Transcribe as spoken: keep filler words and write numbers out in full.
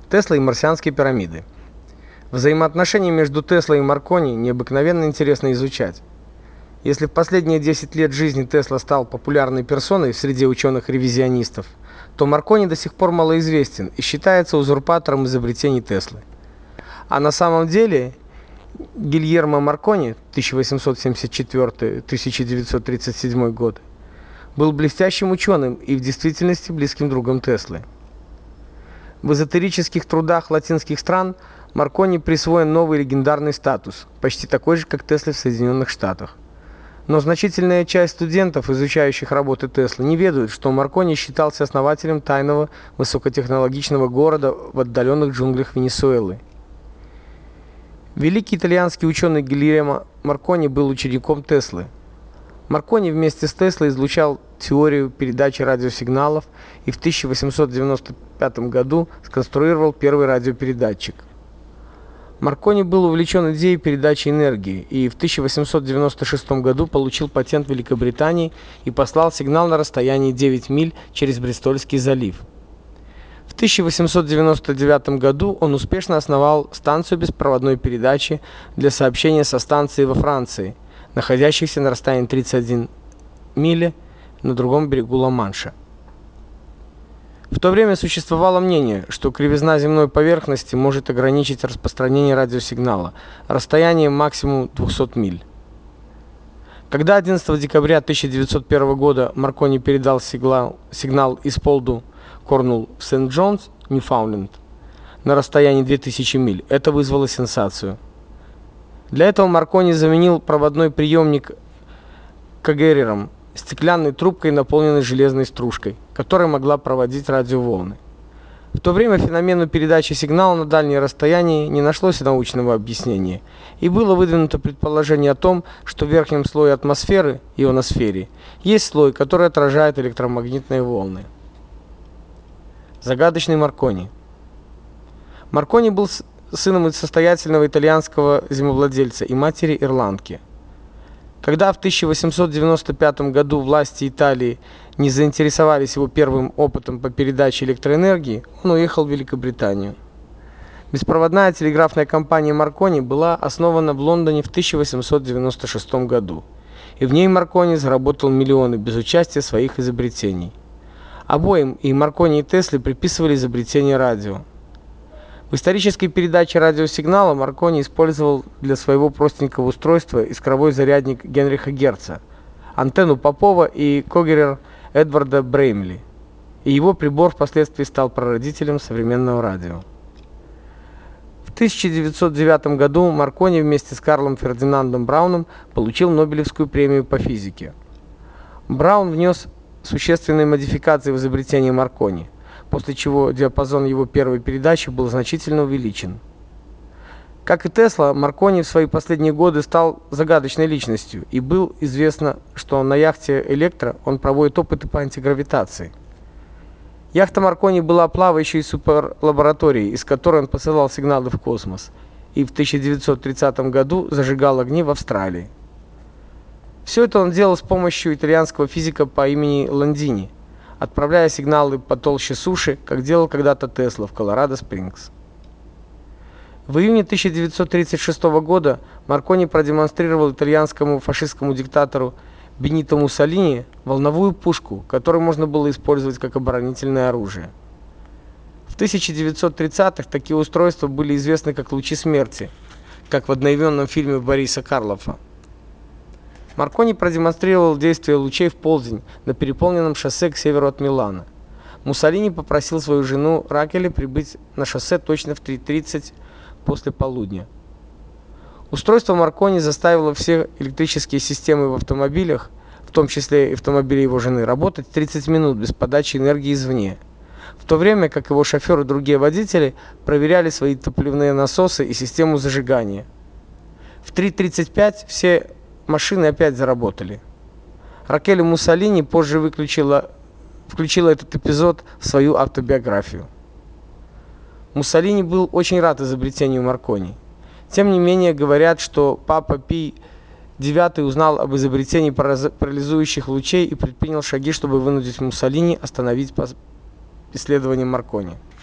Тесла и марсианские пирамиды. Взаимоотношения между Теслой и Маркони необыкновенно интересно изучать. Если в последние десять лет жизни Тесла стал популярной персоной среди ученых-ревизионистов, то Маркони до сих пор малоизвестен и считается узурпатором изобретений Теслы. А на самом деле Гильермо Маркони тысяча восемьсот семьдесят четвёртый — тысяча девятьсот тридцать седьмой год был блестящим ученым и в действительности близким другом Теслы. В эзотерических трудах латинских стран Маркони присвоен новый легендарный статус, почти такой же, как Тесле в Соединенных Штатах. Но значительная часть студентов, изучающих работы Теслы, не ведают, что Маркони считался основателем тайного высокотехнологичного города в отдаленных джунглях Венесуэлы. Великий итальянский ученый Гильермо Маркони был учеником Теслы. Маркони вместе с Теслой изучал теорию передачи радиосигналов и в тысяча восемьсот девяносто пятом году сконструировал первый радиопередатчик. Маркони был увлечен идеей передачи энергии и в тысяча восемьсот девяносто шестом году получил патент в Великобритании и послал сигнал на расстоянии девять миль через Бристольский залив. В тысяча восемьсот девяносто девятом году он успешно основал станцию беспроводной передачи для сообщения со станцией во Франции, находящейся на расстоянии тридцать одна миля на другом берегу Ла-Манша. В то время существовало мнение, что кривизна земной поверхности может ограничить распространение радиосигнала расстоянием максимум двухсот миль. Когда одиннадцатого декабря тысяча девятьсот первого года Маркони передал сигнал, сигнал из Полду Корнул в Сент-Джонс, Ньюфаундленд, на расстоянии двух тысяч миль, это вызвало сенсацию. Для этого Маркони заменил проводной приемник кагерером, стеклянной трубкой, наполненной железной стружкой, которая могла проводить радиоволны. В то время феномену передачи сигнала на дальние расстояния не нашлось научного объяснения, и было выдвинуто предположение о том, что в верхнем слое атмосферы, ионосфере, есть слой, который отражает электромагнитные волны. Загадочный Маркони. Маркони был сыном состоятельного итальянского землевладельца и матери ирландки. Когда в тысяча восемьсот девяносто пятом году власти Италии не заинтересовались его первым опытом по передаче электроэнергии, он уехал в Великобританию. Беспроводная телеграфная компания Маркони была основана в Лондоне в тысяча восемьсот девяносто шестом году, и в ней Маркони заработал миллионы без участия своих изобретений. Обоим, и Маркони, и Тесле, приписывали изобретение радио. В исторической передаче радиосигнала Маркони использовал для своего простенького устройства искровой зарядник Генриха Герца, антенну Попова и когерер Эдварда Бреймли, и его прибор впоследствии стал прародителем современного радио. В тысяча девятьсот девятом году Маркони вместе с Карлом Фердинандом Брауном получил Нобелевскую премию по физике. Браун внес существенные модификации в изобретение Маркони, после чего диапазон его первой передачи был значительно увеличен. Как и Тесла, Маркони в свои последние годы стал загадочной личностью, и было известно, что на яхте «Электро» он проводит опыты по антигравитации. Яхта Маркони была плавающей суперлабораторией, из которой он посылал сигналы в космос, и в тысяча девятьсот тридцатом году зажигал огни в Австралии. Все это он делал с помощью итальянского физика по имени Ландини, отправляя сигналы по толще суши, как делал когда-то Тесла в Колорадо-Спрингс. В июне тысяча девятьсот тридцать шестого года Маркони продемонстрировал итальянскому фашистскому диктатору Бенито Муссолини волновую пушку, которую можно было использовать как оборонительное оружие. В тысяча девятьсот тридцатых такие устройства были известны как лучи смерти, как в одноименном фильме Бориса Карлофа. Маркони продемонстрировал действие лучей в полдень на переполненном шоссе к северу от Милана. Муссолини попросил свою жену Ракеле прибыть на шоссе точно в три тридцать после полудня. Устройство Маркони заставило все электрические системы в автомобилях, в том числе и автомобили его жены, работать тридцать минут без подачи энергии извне, в то время как его шофер и другие водители проверяли свои топливные насосы и систему зажигания. В три тридцать пять все машины опять заработали. Ракель Муссолини позже выключила, включила этот эпизод в свою автобиографию. Муссолини был очень рад изобретению Маркони. Тем не менее, говорят, что папа Пий девятый узнал об изобретении парализующих лучей и предпринял шаги, чтобы вынудить Муссолини остановить исследование Маркони.